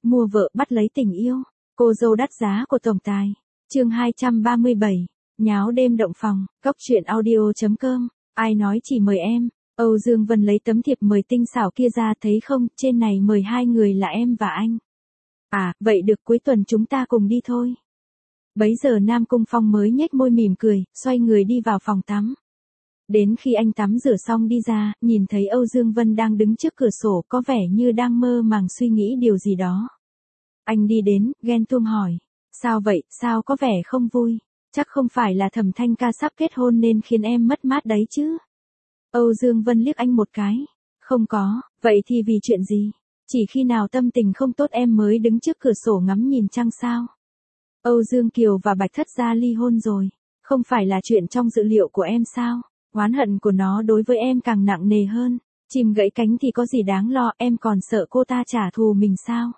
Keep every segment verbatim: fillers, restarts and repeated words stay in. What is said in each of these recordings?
mua vợ bắt lấy tình yêu, cô dâu đắt giá của tổng tài. Chương hai trăm ba mươi bảy, nháo đêm động phòng, cốc truyện audio chấm com, ai nói chỉ mời em. Âu Dương Vân lấy tấm thiệp mời tinh xảo kia ra, thấy không, trên này mời hai người là em và anh. À, vậy được, cuối tuần chúng ta cùng đi thôi. Bấy giờ Nam Cung Phong mới nhếch môi mỉm cười, xoay người đi vào phòng tắm. Đến khi anh tắm rửa xong đi ra, nhìn thấy Âu Dương Vân đang đứng trước cửa sổ, có vẻ như đang mơ màng suy nghĩ điều gì đó. Anh đi đến, ghen tuông hỏi, sao vậy, sao có vẻ không vui, chắc không phải là Thẩm Thanh Ca sắp kết hôn nên khiến em mất mát đấy chứ. Âu Dương Vân liếc anh một cái, không có, vậy thì vì chuyện gì, chỉ khi nào tâm tình không tốt em mới đứng trước cửa sổ ngắm nhìn trăng sao. Âu Dương Kiều và Bạch Thất Gia ly hôn rồi, không phải là chuyện trong dự liệu của em sao, oán hận của nó đối với em càng nặng nề hơn, chim gãy cánh thì có gì đáng lo, em còn sợ cô ta trả thù mình sao.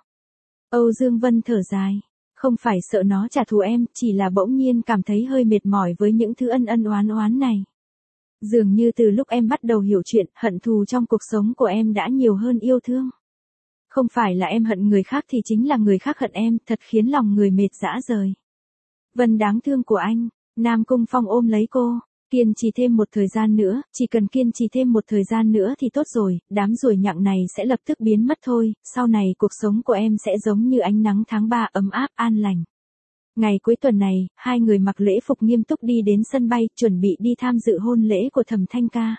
Âu Dương Vân thở dài, không phải sợ nó trả thù em, chỉ là bỗng nhiên cảm thấy hơi mệt mỏi với những thứ ân ân oán oán này. Dường như từ lúc em bắt đầu hiểu chuyện, hận thù trong cuộc sống của em đã nhiều hơn yêu thương. Không phải là em hận người khác thì chính là người khác hận em, thật khiến lòng người mệt rã rời. Vân đáng thương của anh, Nam Cung Phong ôm lấy cô, kiên trì thêm một thời gian nữa, chỉ cần kiên trì thêm một thời gian nữa thì tốt rồi, đám ruồi nhặng này sẽ lập tức biến mất thôi, sau này cuộc sống của em sẽ giống như ánh nắng tháng ba ấm áp an lành. Ngày cuối tuần này, hai người mặc lễ phục nghiêm túc đi đến sân bay, chuẩn bị đi tham dự hôn lễ của Thẩm Thanh Ca.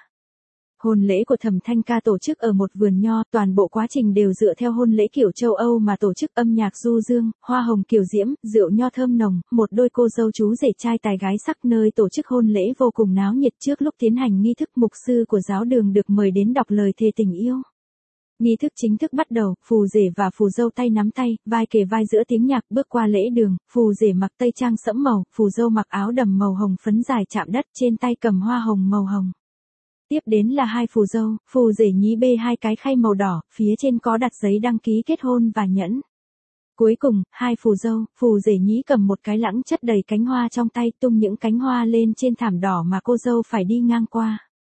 Hôn lễ của Thẩm Thanh Ca tổ chức ở một vườn nho, toàn bộ quá trình đều dựa theo hôn lễ kiểu châu Âu mà tổ chức, âm nhạc du dương, hoa hồng kiều diễm, rượu nho thơm nồng, một đôi cô dâu chú rể trai tài gái sắc. Nơi tổ chức hôn lễ vô cùng náo nhiệt. Trước lúc tiến hành nghi thức, mục sư của giáo đường được mời đến đọc lời thề tình yêu. Nghi thức chính thức bắt đầu, phù rể và phù dâu tay nắm tay, vai kề vai giữa tiếng nhạc bước qua lễ đường, phù rể mặc tây trang sẫm màu, phù dâu mặc áo đầm màu hồng phấn dài chạm đất, trên tay cầm hoa hồng màu hồng. Tiếp đến là hai phù dâu, phù rể nhí bê hai cái khay màu đỏ, phía trên có đặt giấy đăng ký kết hôn và nhẫn. Cuối cùng, hai phù dâu, phù rể nhí cầm một cái lẵng chất đầy cánh hoa trong tay, tung những cánh hoa lên trên thảm đỏ mà cô dâu phải đi ngang qua.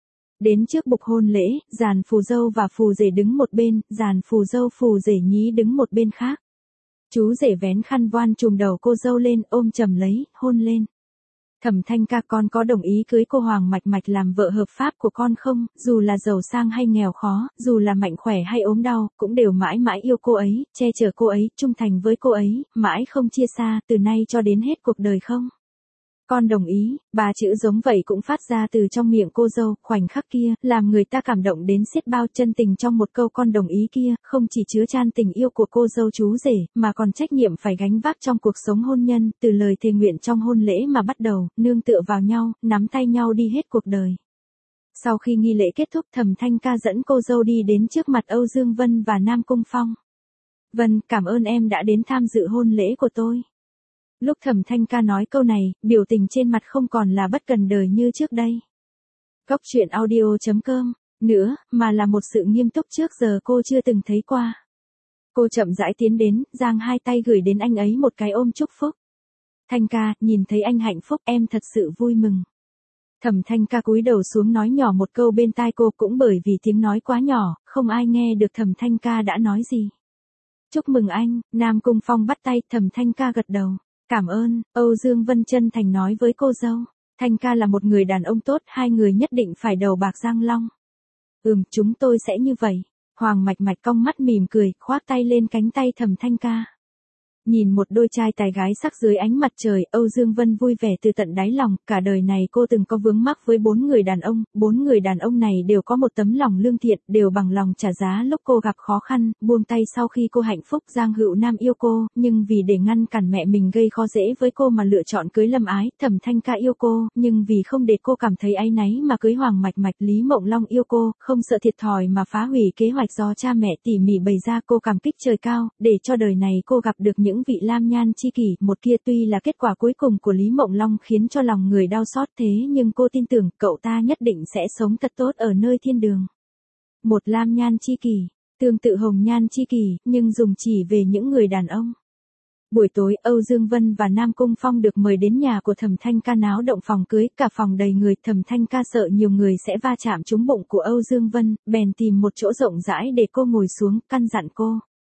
Đến trước bục hôn lễ, dàn phù dâu và phù rể đứng một bên, dàn phù dâu phù rể nhí đứng một bên khác. Chú rể vén khăn voan trùm đầu cô dâu lên, ôm chầm lấy, hôn lên. Thẩm Thanh Ca, con có đồng ý cưới cô Hoàng Mạch Mạch làm vợ hợp pháp của con không? Dù là giàu sang hay nghèo khó, dù là mạnh khỏe hay ốm đau, cũng đều mãi mãi yêu cô ấy, che chở cô ấy, trung thành với cô ấy, mãi không chia xa, từ nay cho đến hết cuộc đời không? Con đồng ý, ba chữ giống vậy cũng phát ra từ trong miệng cô dâu, khoảnh khắc kia, làm người ta cảm động đến xiết bao. Chân tình trong một câu con đồng ý kia, không chỉ chứa chan tình yêu của cô dâu chú rể, mà còn trách nhiệm phải gánh vác trong cuộc sống hôn nhân, từ lời thề nguyện trong hôn lễ mà bắt đầu, nương tựa vào nhau, nắm tay nhau đi hết cuộc đời. Sau khi nghi lễ kết thúc, Thẩm Thanh Ca dẫn cô dâu đi đến trước mặt Âu Dương Vân và Nam Cung Phong. Vân, cảm ơn em đã đến tham dự hôn lễ của tôi. Lúc Thẩm Thanh Ca nói câu này, biểu tình trên mặt không còn là bất cần đời như trước đây. Cốc truyện audio chấm com, nữa, mà là một sự nghiêm túc trước giờ cô chưa từng thấy qua. Cô chậm rãi tiến đến, giang hai tay gửi đến anh ấy một cái ôm chúc phúc. Thanh Ca, nhìn thấy anh hạnh phúc, em thật sự vui mừng. Thẩm Thanh Ca cúi đầu xuống nói nhỏ một câu bên tai cô, cũng bởi vì tiếng nói quá nhỏ, không ai nghe được Thẩm Thanh Ca đã nói gì. Chúc mừng anh, Nam Cung Phong bắt tay, Thẩm Thanh Ca gật đầu. Cảm ơn, Âu Dương Vân chân thành nói với cô dâu. Thanh Ca là một người đàn ông tốt, hai người nhất định phải đầu bạc răng long. Ừm, chúng tôi sẽ như vậy. Hoàng Mạch Mạch cong mắt mỉm cười, khoác tay lên cánh tay Thẩm Thanh Ca. Nhìn một đôi trai tài gái sắc dưới ánh mặt trời, Âu Dương Vân vui vẻ từ tận đáy lòng, cả đời này cô từng có vướng mắc với bốn người đàn ông, bốn người đàn ông này đều có một tấm lòng lương thiện, đều bằng lòng trả giá lúc cô gặp khó khăn, buông tay sau khi cô hạnh phúc. Giang Hữu Nam yêu cô, nhưng vì để ngăn cản mẹ mình gây khó dễ với cô mà lựa chọn cưới Lâm Ái. Thẩm Thanh Ca yêu cô, nhưng vì không để cô cảm thấy áy náy mà cưới Hoàng Mạch Mạch. Lý Mộng Long yêu cô, không sợ thiệt thòi mà phá hủy kế hoạch do cha mẹ tỉ mỉ bày ra. Cô cảm kích trời cao, để cho đời này cô gặp được những những vị lam nhan chi kỷ. Một kia tuy là kết quả cuối cùng của Lý Mộng Long khiến cho lòng người đau xót, thế nhưng cô tin tưởng cậu ta nhất định sẽ sống thật tốt ở nơi thiên đường. Một lam nhan chi kỷ, tương tự hồng nhan chi kỷ, nhưng dùng chỉ về những người đàn ông. Buổi tối, Âu Dương Vân và Nam Cung Phong được mời đến nhà của Thẩm Thanh Ca náo động phòng cưới, cả phòng đầy người. Thẩm Thanh Ca sợ nhiều người sẽ va chạm trúng bụng của Âu Dương Vân, bèn tìm một chỗ rộng rãi để cô ngồi xuống, căn dặn cô.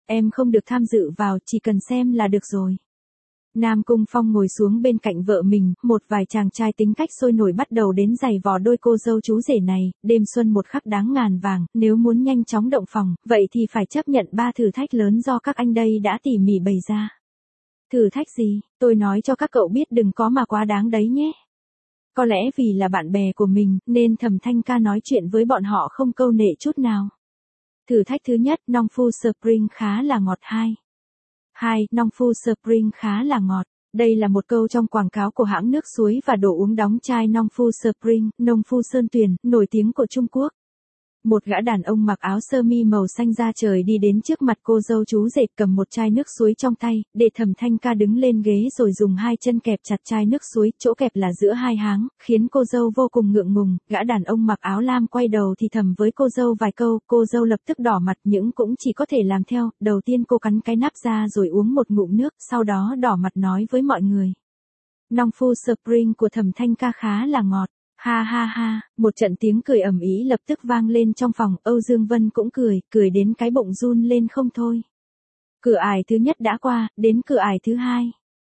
Em không được tham dự vào, chỉ cần xem là được rồi. Nam Cung Phong ngồi xuống bên cạnh vợ mình, một vài chàng trai tính cách sôi nổi bắt đầu đến giày vò đôi cô dâu chú rể này, đêm xuân một khắc đáng ngàn vàng, nếu muốn nhanh chóng động phòng, vậy thì phải chấp nhận ba thử thách lớn do các anh đây đã tỉ mỉ bày ra. Thử thách gì, tôi nói cho các cậu biết đừng có mà quá đáng đấy nhé. Có lẽ vì là bạn bè của mình, nên Thẩm Thanh Ca nói chuyện với bọn họ không câu nệ chút nào. Thử thách thứ nhất, Nong Fu Spring khá là ngọt. Hai. Hai, Nong Fu Spring khá là ngọt. Đây là một câu trong quảng cáo của hãng nước suối và đồ uống đóng chai Nong Fu Spring, Nong Fu Sơn Tuyền, nổi tiếng của Trung Quốc. Một gã đàn ông mặc áo sơ mi màu xanh da trời đi đến trước mặt cô dâu chú rể cầm một chai nước suối trong tay, để Thẩm Thanh Ca đứng lên ghế rồi dùng hai chân kẹp chặt chai nước suối, chỗ kẹp là giữa hai háng, khiến cô dâu vô cùng ngượng ngùng. Gã đàn ông mặc áo lam quay đầu thì thầm với cô dâu vài câu, cô dâu lập tức đỏ mặt nhưng cũng chỉ có thể làm theo. Đầu tiên cô cắn cái nắp ra rồi uống một ngụm nước, sau đó đỏ mặt nói với mọi người. Nong Fu Spring của Thẩm Thanh Ca khá là ngọt. Ha ha ha, một trận tiếng cười ầm ĩ lập tức vang lên trong phòng, Âu Dương Vân cũng cười, cười đến cái bụng run lên không thôi. Cửa ải thứ nhất đã qua, đến cửa ải thứ hai.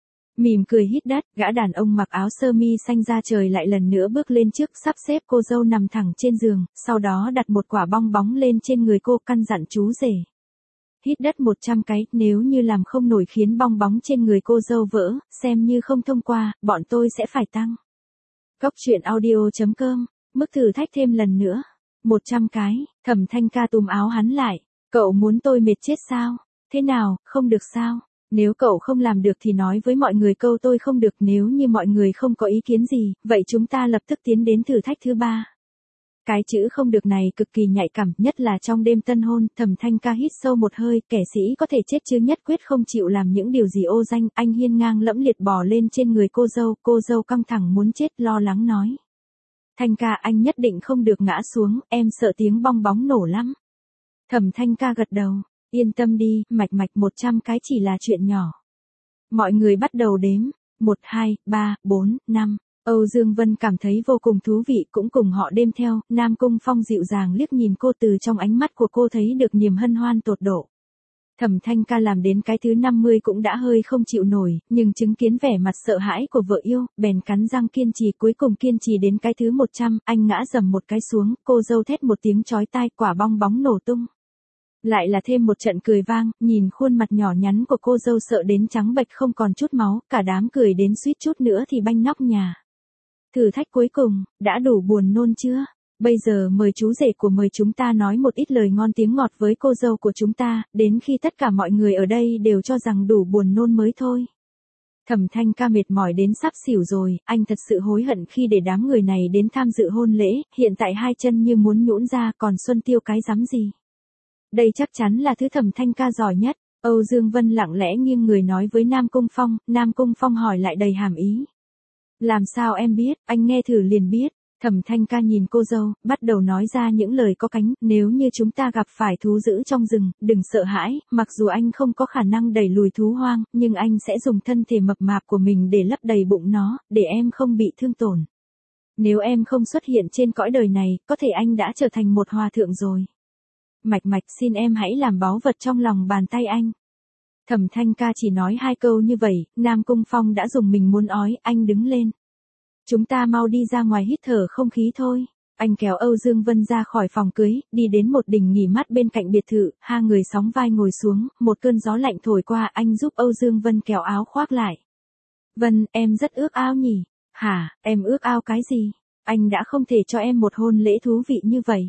Mỉm cười hít đất, gã đàn ông mặc áo sơ mi xanh da trời lại lần nữa bước lên trước, sắp xếp cô dâu nằm thẳng trên giường, sau đó đặt một quả bong bóng lên trên người cô, căn dặn chú rể. Hít đất một trăm cái, nếu như làm không nổi khiến bong bóng trên người cô dâu vỡ, xem như không thông qua, bọn tôi sẽ phải tăng. Góc truyện audio chấm com, mức thử thách thêm lần nữa. một trăm cái, Thẩm Thanh Ca túm áo hắn lại. Cậu muốn tôi mệt chết sao? Thế nào, không được sao? Nếu cậu không làm được thì nói với mọi người câu tôi không được, nếu như mọi người không có ý kiến gì, vậy chúng ta lập tức tiến đến thử thách thứ ba. Cái chữ không được này cực kỳ nhạy cảm, nhất là trong đêm tân hôn. Thẩm Thanh Ca hít sâu một hơi, kẻ sĩ có thể chết chứ nhất quyết không chịu làm những điều gì ô danh. Anh hiên ngang lẫm liệt bò lên trên người cô dâu, cô dâu căng thẳng muốn chết lo lắng nói. Thanh Ca, anh nhất định không được ngã xuống, em sợ tiếng bong bóng nổ lắm. Thẩm Thanh Ca gật đầu, yên tâm đi, mạch mạch một trăm cái chỉ là chuyện nhỏ. Mọi người bắt đầu đếm, một, hai, ba, bốn, năm. Âu Dương Vân cảm thấy vô cùng thú vị, cũng cùng họ đêm theo. Nam Cung Phong dịu dàng liếc nhìn cô, từ trong ánh mắt của cô thấy được niềm hân hoan tột độ. Thẩm Thanh Ca làm đến cái thứ năm mươi cũng đã hơi không chịu nổi, nhưng chứng kiến vẻ mặt sợ hãi của vợ yêu, bèn cắn răng kiên trì, cuối cùng kiên trì đến cái thứ một trăm, anh ngã dầm một cái xuống, cô dâu thét một tiếng chói tai, quả bong bóng nổ tung. Lại là thêm một trận cười vang, nhìn khuôn mặt nhỏ nhắn của cô dâu sợ đến trắng bệch không còn chút máu, cả đám cười đến suýt chút nữa thì banh nóc nhà. Thử thách cuối cùng, đã đủ buồn nôn chưa? Bây giờ mời chú rể của mời chúng ta nói một ít lời ngon tiếng ngọt với cô dâu của chúng ta, đến khi tất cả mọi người ở đây đều cho rằng đủ buồn nôn mới thôi. Thẩm Thanh Ca mệt mỏi đến sắp xỉu rồi, anh thật sự hối hận khi để đám người này đến tham dự hôn lễ, hiện tại hai chân như muốn nhũn ra, còn Xuân Tiêu cái rắm gì. Đây chắc chắn là thứ Thẩm Thanh Ca giỏi nhất. Âu Dương Vân lặng lẽ nghiêng người nói với Nam Cung Phong, Nam Cung Phong hỏi lại đầy hàm ý. Làm sao em biết, anh nghe thử liền biết. Thẩm Thanh Ca nhìn cô dâu, bắt đầu nói ra những lời có cánh, nếu như chúng ta gặp phải thú dữ trong rừng, đừng sợ hãi, mặc dù anh không có khả năng đẩy lùi thú hoang, nhưng anh sẽ dùng thân thể mập mạp của mình để lấp đầy bụng nó, để em không bị thương tổn. Nếu em không xuất hiện trên cõi đời này, có thể anh đã trở thành một hòa thượng rồi. Mạch mạch, xin em hãy làm báu vật trong lòng bàn tay anh. Thẩm Thanh Ca chỉ nói hai câu như vậy, Nam Cung Phong đã dùng mình muốn ói, anh đứng lên. Chúng ta mau đi ra ngoài hít thở không khí thôi. Anh kéo Âu Dương Vân ra khỏi phòng cưới, đi đến một đỉnh nghỉ mát bên cạnh biệt thự, hai người sóng vai ngồi xuống, một cơn gió lạnh thổi qua, anh giúp Âu Dương Vân kéo áo khoác lại. Vân, em rất ước ao nhỉ? Hả, em ước ao cái gì? Anh đã không thể cho em một hôn lễ thú vị như vậy.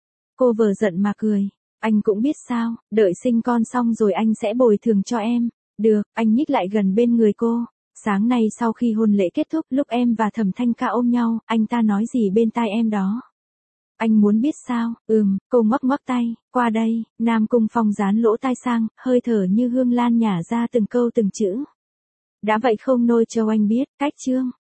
Cô vờ giận mà cười. Anh cũng biết sao, đợi sinh con xong rồi anh sẽ bồi thường cho em. Được, anh nhích lại gần bên người cô. Sáng nay sau khi hôn lễ kết thúc, lúc em và Thẩm Thanh Ca ôm nhau, anh ta nói gì bên tai em đó? Anh muốn biết sao? Ừm, cô ngoắc ngoắc tay, qua đây. Nam Cung Phong dán lỗ tai sang, hơi thở như hương lan nhả ra từng câu từng chữ. Đã vậy không nôi cho anh biết, cách chương.